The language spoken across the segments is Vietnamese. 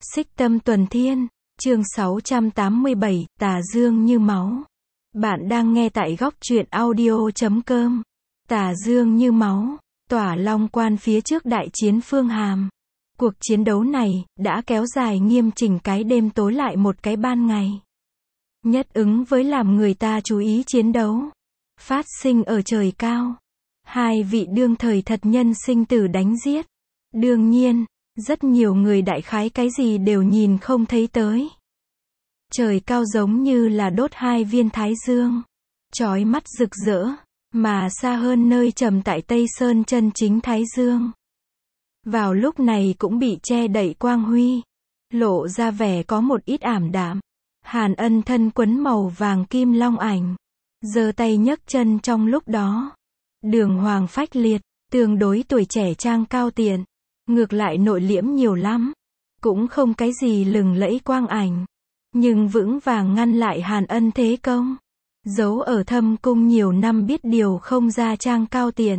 Xích Tâm Tuần Thiên, chương 687, Tà Dương như máu. Bạn đang nghe tại góc truyện audio.com. Tà Dương như máu, tỏa long quan phía trước đại chiến Phương Hàm. Cuộc chiến đấu này đã kéo dài nghiêm chỉnh cái đêm tối lại một cái ban ngày. Nhất ứng với làm người ta chú ý chiến đấu phát sinh ở trời cao. Hai vị đương thời thật nhân sinh tử đánh giết. Đương nhiên, rất nhiều người đại khái cái gì đều nhìn không thấy tới. Trời cao giống như là đốt hai viên thái dương, chói mắt rực rỡ, mà xa hơn nơi trầm tại Tây Sơn chân chính thái dương. Vào lúc này cũng bị che đậy quang huy, lộ ra vẻ có một ít ảm đạm. Hàn Ân thân quấn màu vàng kim long ảnh, giơ tay nhấc chân trong lúc đó. Đường hoàng phách liệt, tương đối tuổi trẻ trang cao tiện, ngược lại nội liễm nhiều lắm, cũng không cái gì lừng lẫy quang ảnh, nhưng vững vàng ngăn lại Hàn Ân thế công. Giấu ở thâm cung nhiều năm biết điều không ra trang cao tiện.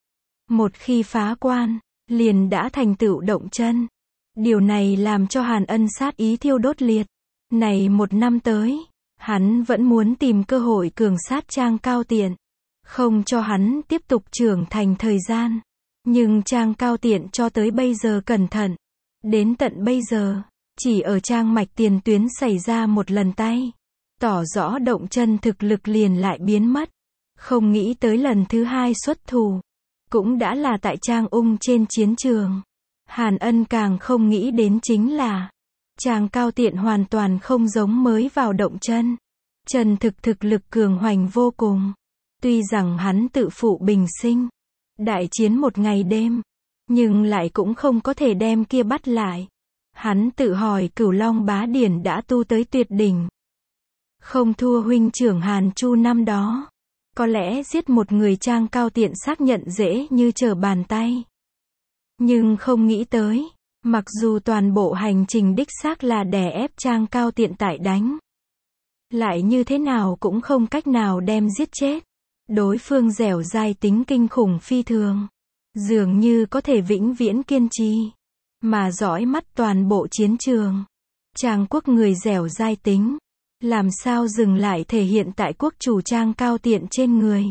Một khi phá quan, liền đã thành tựu động chân. Điều này làm cho Hàn Ân sát ý thiêu đốt liệt. Này một năm tới, hắn vẫn muốn tìm cơ hội cường sát trang cao tiện, không cho hắn tiếp tục trưởng thành thời gian. Nhưng trang cao tiện cho tới bây giờ cẩn thận. Đến tận bây giờ, chỉ ở trang mạch tiền tuyến xảy ra một lần tay. Tỏ rõ động chân thực lực liền lại biến mất. Không nghĩ tới lần thứ hai xuất thủ. Cũng đã là tại trang ung trên chiến trường. Hàn Ân càng không nghĩ đến chính là trang cao tiện hoàn toàn không giống mới vào động chân. Chân thực lực cường hoành vô cùng. Tuy rằng hắn tự phụ bình sinh, đại chiến một ngày đêm, nhưng lại cũng không có thể đem kia bắt lại. Hắn tự hỏi Cửu Long Bá Điển đã tu tới tuyệt đỉnh. Không thua huynh trưởng Hàn Chu năm đó. Có lẽ giết một người trang cao tiện xác nhận dễ như trở bàn tay. Nhưng không nghĩ tới, mặc dù toàn bộ hành trình đích xác là đè ép trang cao tiện tại đánh, lại như thế nào cũng không cách nào đem giết chết. Đối phương dẻo dai tính kinh khủng phi thường, dường như có thể vĩnh viễn kiên trì, mà dõi mắt toàn bộ chiến trường. Trang quốc người dẻo dai tính, làm sao dừng lại thể hiện tại quốc chủ trang cao tiện trên người.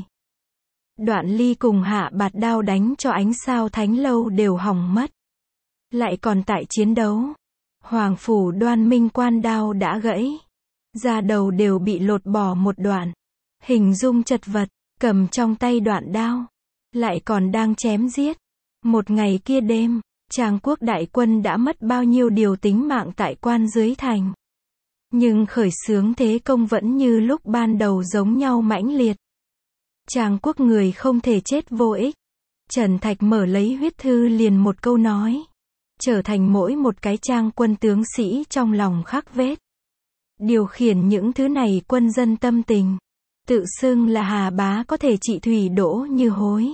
Đoạn Ly cùng Hạ Bạt đao đánh cho ánh sao thánh lâu đều hỏng mất. Lại còn tại chiến đấu, Hoàng phủ Đoan Minh quan đao đã gãy, da đầu đều bị lột bỏ một đoạn, hình dung chật vật. Cầm trong tay đoạn đao, lại còn đang chém giết. Một ngày kia đêm, Trang quốc đại quân đã mất bao nhiêu điều tính mạng tại quan dưới thành. Nhưng khởi xướng thế công vẫn như lúc ban đầu giống nhau mãnh liệt. Trang quốc người không thể chết vô ích. Trần Thạch mở lấy huyết thư liền một câu nói, trở thành mỗi một cái Trang quân tướng sĩ trong lòng khắc vết. Điều khiển những thứ này quân dân tâm tình. Tự xưng là Hà Bá có thể trị thủy đỗ như hối.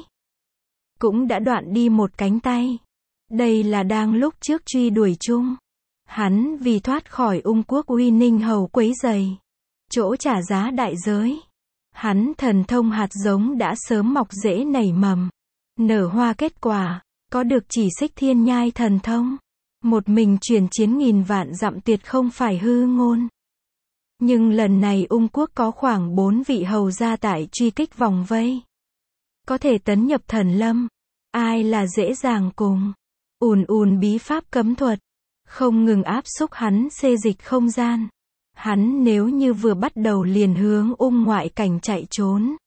Cũng đã đoạn đi một cánh tay. Đây là đang lúc trước truy đuổi chung. Hắn vì thoát khỏi ung quốc uy ninh hầu quấy rầy, chỗ trả giá đại giới. Hắn thần thông hạt giống đã sớm mọc rễ nảy mầm, nở hoa kết quả, có được chỉ xích thiên nhai thần thông. Một mình chuyển chiến nghìn vạn dặm tuyệt không phải hư ngôn. Nhưng lần này ung quốc có khoảng 4 vị hầu gia tại truy kích vòng vây. Có thể tấn nhập thần lâm. Ai là dễ dàng cùng. Ùn bí pháp cấm thuật. Không ngừng áp xúc hắn xê dịch không gian. Hắn nếu như vừa bắt đầu liền hướng ung ngoại cảnh chạy trốn.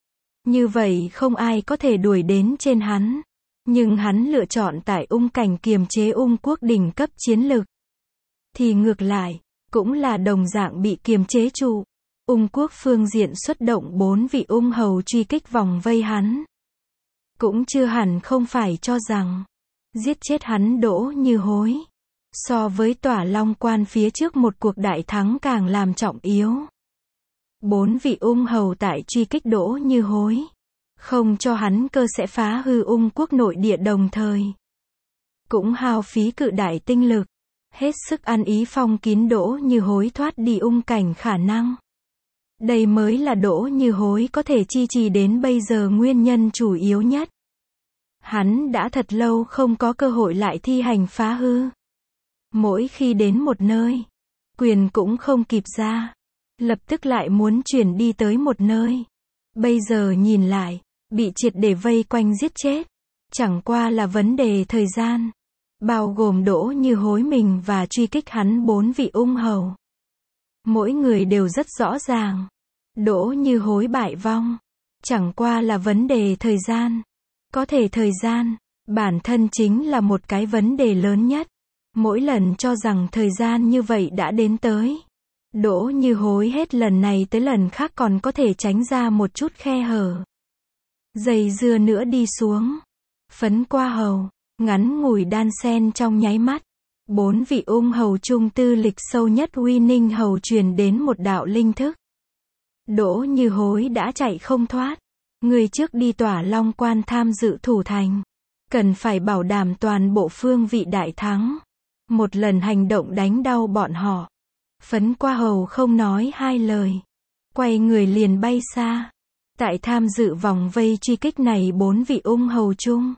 Như vậy không ai có thể đuổi đến trên hắn. Nhưng hắn lựa chọn tại ung cảnh kiềm chế ung quốc đỉnh cấp chiến lực. Thì ngược lại, cũng là đồng dạng bị kiềm chế trụ. Ung quốc phương diện xuất động 4 vị ung hầu truy kích vòng vây hắn. Cũng chưa hẳn không phải cho rằng giết chết hắn đỗ như hối. So với tỏa long quan phía trước một cuộc đại thắng càng làm trọng yếu. 4 vị ung hầu tại truy kích đỗ như hối. Không cho hắn cơ sẽ phá hư ung quốc nội địa đồng thời. Cũng hao phí cự đại tinh lực. Hết sức ăn ý phong kín đỗ như hối thoát đi ung cảnh khả năng. Đây mới là đỗ như hối có thể chi trì đến bây giờ nguyên nhân chủ yếu nhất. Hắn đã thật lâu không có cơ hội lại thi hành phá hư. Mỗi khi đến một nơi, quyền cũng không kịp ra. Lập tức lại muốn chuyển đi tới một nơi. Bây giờ nhìn lại, bị triệt để vây quanh giết chết. Chẳng qua là vấn đề thời gian. Bao gồm Đỗ Như Hối mình và truy kích hắn 4 vị ung hầu. Mỗi người đều rất rõ ràng. Đỗ Như Hối bại vong. Chẳng qua là vấn đề thời gian. Có thể thời gian, bản thân chính là một cái vấn đề lớn nhất. Mỗi lần cho rằng thời gian như vậy đã đến tới. Đỗ Như Hối hết lần này tới lần khác còn có thể tránh ra một chút khe hở. Dây dưa nữa đi xuống. Phấn qua hầu, ngắn ngủi đan xen trong nháy mắt. 4 vị ung hầu trung tư lịch sâu nhất Uy Ninh hầu truyền đến một đạo linh thức. Đỗ Như Hối đã chạy không thoát. Người trước đi Tỏa Long Quan tham dự thủ thành. Cần phải bảo đảm toàn bộ phương vị đại thắng. Một lần hành động đánh đau bọn họ. Phấn qua hầu không nói hai lời. Quay người liền bay xa. Tại tham dự vòng vây truy kích này 4 vị ung hầu chung.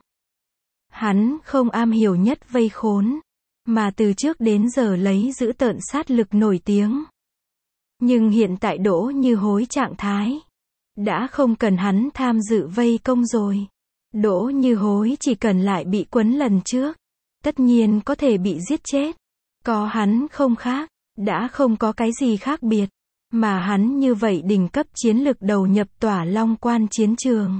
Hắn không am hiểu nhất vây khốn. Mà từ trước đến giờ lấy giữ tợn sát lực nổi tiếng. Nhưng hiện tại Đỗ Như Hối trạng thái. Đã không cần hắn tham dự vây công rồi. Đỗ Như Hối chỉ cần lại bị quấn lần trước. Tất nhiên có thể bị giết chết. Có hắn không khác. Đã không có cái gì khác biệt. Mà hắn như vậy đỉnh cấp chiến lực đầu nhập Tỏa Long Quan chiến trường.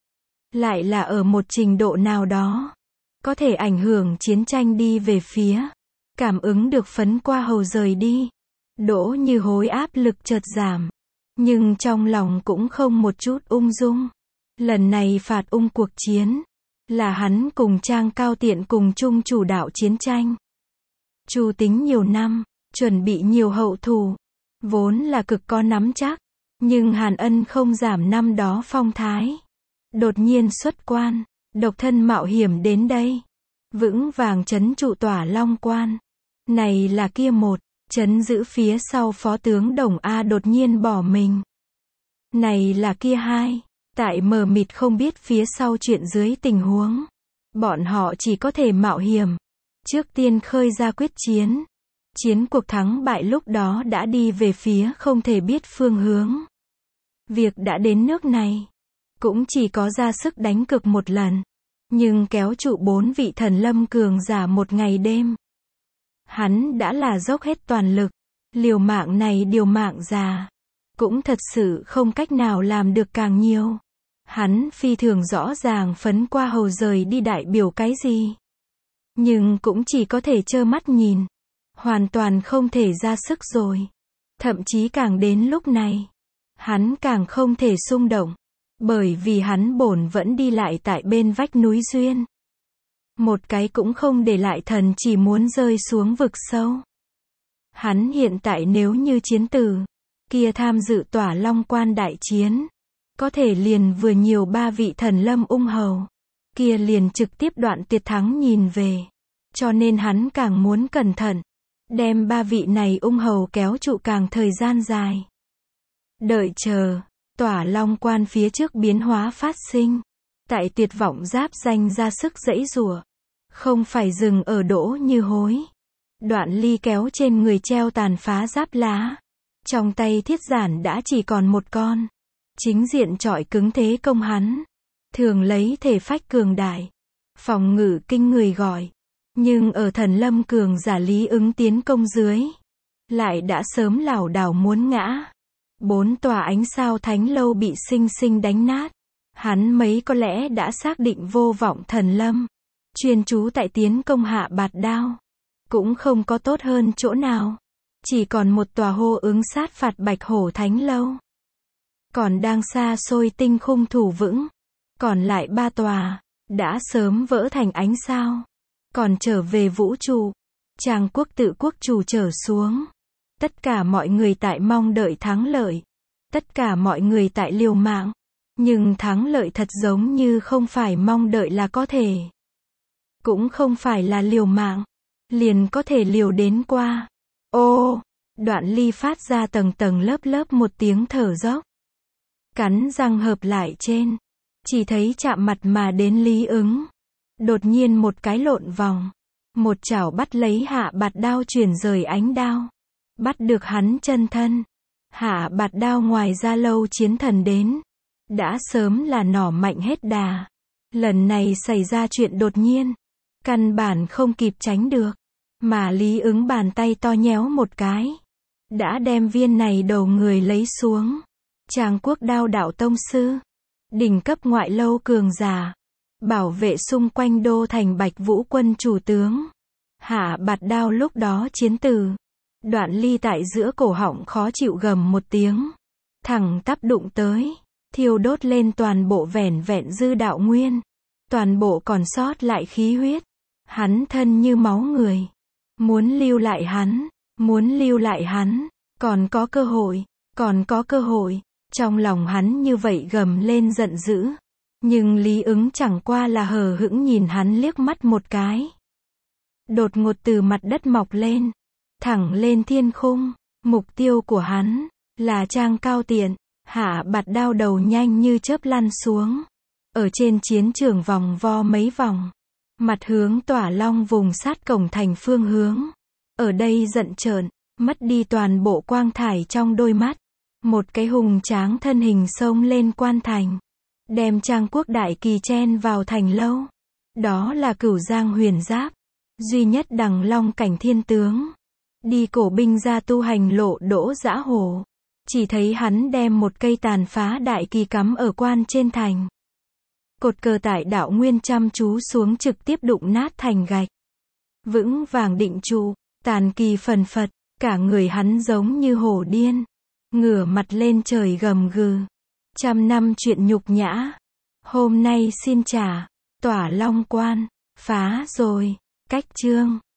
Lại là ở một trình độ nào đó. Có thể ảnh hưởng chiến tranh đi về phía. Cảm ứng được phấn qua hầu rời đi. Đỗ Như Hối áp lực chợt giảm. Nhưng trong lòng cũng không một chút ung dung. Lần này phạt ung cuộc chiến. Là hắn cùng Trang Cao Tiện cùng chung chủ đạo chiến tranh. Chu tính nhiều năm. Chuẩn bị nhiều hậu thủ. Vốn là cực có nắm chắc. Nhưng Hàn Ân không giảm năm đó phong thái. Đột nhiên xuất quan. Độc thân mạo hiểm đến đây. Vững vàng trấn trụ Tỏa Long Quan. Này là kia một. Trấn giữ phía sau phó tướng Đồng A đột nhiên bỏ mình. Này là kia hai. Tại mờ mịt không biết phía sau chuyện dưới tình huống. Bọn họ chỉ có thể mạo hiểm. Trước tiên khơi ra quyết chiến. Chiến cuộc thắng bại lúc đó đã đi về phía không thể biết phương hướng. Việc đã đến nước này. Cũng chỉ có ra sức đánh cược một lần. Nhưng kéo trụ 4 vị thần lâm cường giả một ngày đêm. Hắn đã là dốc hết toàn lực. Liều mạng này điều mạng già. Cũng thật sự không cách nào làm được càng nhiều. Hắn phi thường rõ ràng phấn qua hầu rời đi đại biểu cái gì. Nhưng cũng chỉ có thể trơ mắt nhìn. Hoàn toàn không thể ra sức rồi. Thậm chí càng đến lúc này. Hắn càng không thể xung động. Bởi vì hắn bổn vẫn đi lại tại bên vách núi Duyên. Một cái cũng không để lại thần chỉ muốn rơi xuống vực sâu. Hắn hiện tại nếu như chiến tử. Kia tham dự Tỏa Long Quan đại chiến. Có thể liền vừa nhiều 3 vị thần lâm ung hầu. Kia liền trực tiếp đoạn tiệt thắng nhìn về. Cho nên hắn càng muốn cẩn thận. Đem 3 vị này ung hầu kéo trụ càng thời gian dài. Đợi chờ. Tỏa Long Quan phía trước biến hóa phát sinh. Tại tuyệt vọng giáp danh ra sức giãy giụa. Không phải dừng ở Đỗ Như Hối. Đoạn Ly kéo trên người treo tàn phá giáp lá. Trong tay thiết giản đã chỉ còn một con. Chính diện chọi cứng thế công hắn. Thường lấy thể phách cường đại. Phòng ngự kinh người gọi. Nhưng ở thần lâm cường giả Lý Ứng tiến công dưới. Lại đã sớm lảo đảo muốn ngã. 4 tòa ánh sao thánh lâu bị sinh sinh đánh nát. Hắn mấy có lẽ đã xác định vô vọng thần lâm. Chuyên chú tại tiến công Hạ Bạt Đao. Cũng không có tốt hơn chỗ nào. Chỉ còn một tòa hô ứng sát phạt Bạch Hổ Thánh Lâu. Còn đang xa xôi tinh khung thủ vững. Còn lại 3 tòa. Đã sớm vỡ thành ánh sao. Còn trở về vũ trụ. Trang quốc tự quốc chủ trở xuống. Tất cả mọi người tại mong đợi thắng lợi. Tất cả mọi người tại liều mạng. Nhưng thắng lợi thật giống như không phải mong đợi là có thể. Cũng không phải là liều mạng. Liền có thể liều đến qua. Ô! Đoạn Ly phát ra tầng tầng lớp lớp một tiếng thở dốc. Cắn răng hợp lại trên. Chỉ thấy chạm mặt mà đến Lý Ứng. Đột nhiên một cái lộn vòng. một chảo bắt lấy Hạ Bạt Đao chuyển rời ánh đao. Bắt được hắn chân thân. Hạ Bạt Đao ngoài ra lâu chiến thần đến. Đã sớm là nỏ mạnh hết đà. Lần này xảy ra chuyện đột nhiên. Căn bản không kịp tránh được. Mà Lý Ứng bàn tay to nhéo một cái. Đã đem viên này đầu người lấy xuống. Tràng Quốc Đao đạo tông sư. Đỉnh cấp ngoại lâu cường giả. Bảo vệ xung quanh đô thành Bạch Vũ quân chủ tướng. Hạ Bạt Đao lúc đó chiến từ. Đoạn ly tại giữa cổ họng khó chịu gầm một tiếng. Thẳng tắp đụng tới. Thiêu đốt lên toàn bộ vẻn vẹn dư đạo nguyên. Toàn bộ còn sót lại khí huyết. Hắn thân như máu người. Muốn lưu lại hắn. Muốn lưu lại hắn. Còn có cơ hội. Còn có cơ hội. Trong lòng hắn như vậy gầm lên giận dữ. Nhưng Lý Ứng chẳng qua là hờ hững nhìn hắn liếc mắt một cái. Đột ngột từ mặt đất mọc lên. Thẳng lên thiên khung. Mục tiêu của hắn là Trang Cao Tiện. Hạ Bạt Đao đầu nhanh như chớp lăn xuống. Ở trên chiến trường vòng vo mấy vòng. Mặt hướng Tỏa Long vùng sát cổng thành phương hướng. Ở đây giận trợn. Mất đi toàn bộ quang thải trong đôi mắt. Một cái hùng tráng thân hình xông lên quan thành. Đem Trang Quốc đại kỳ chen vào thành lâu. Đó là Cửu Giang Huyền Giáp. Duy nhất đằng long cảnh thiên tướng. Đi cổ binh ra tu hành lộ Đỗ Dã Hổ. Chỉ thấy hắn đem một cây tàn phá đại kỳ cắm ở quan trên thành. Cột cờ tại đạo nguyên chăm chú xuống trực tiếp đụng nát thành gạch. Vững vàng định trụ, tàn kỳ phần phật, cả người hắn giống như hổ điên. Ngửa mặt lên trời gầm gừ. 100 năm chuyện nhục nhã. Hôm nay xin trả. Tỏa Long quan. Phá rồi. Cách chương.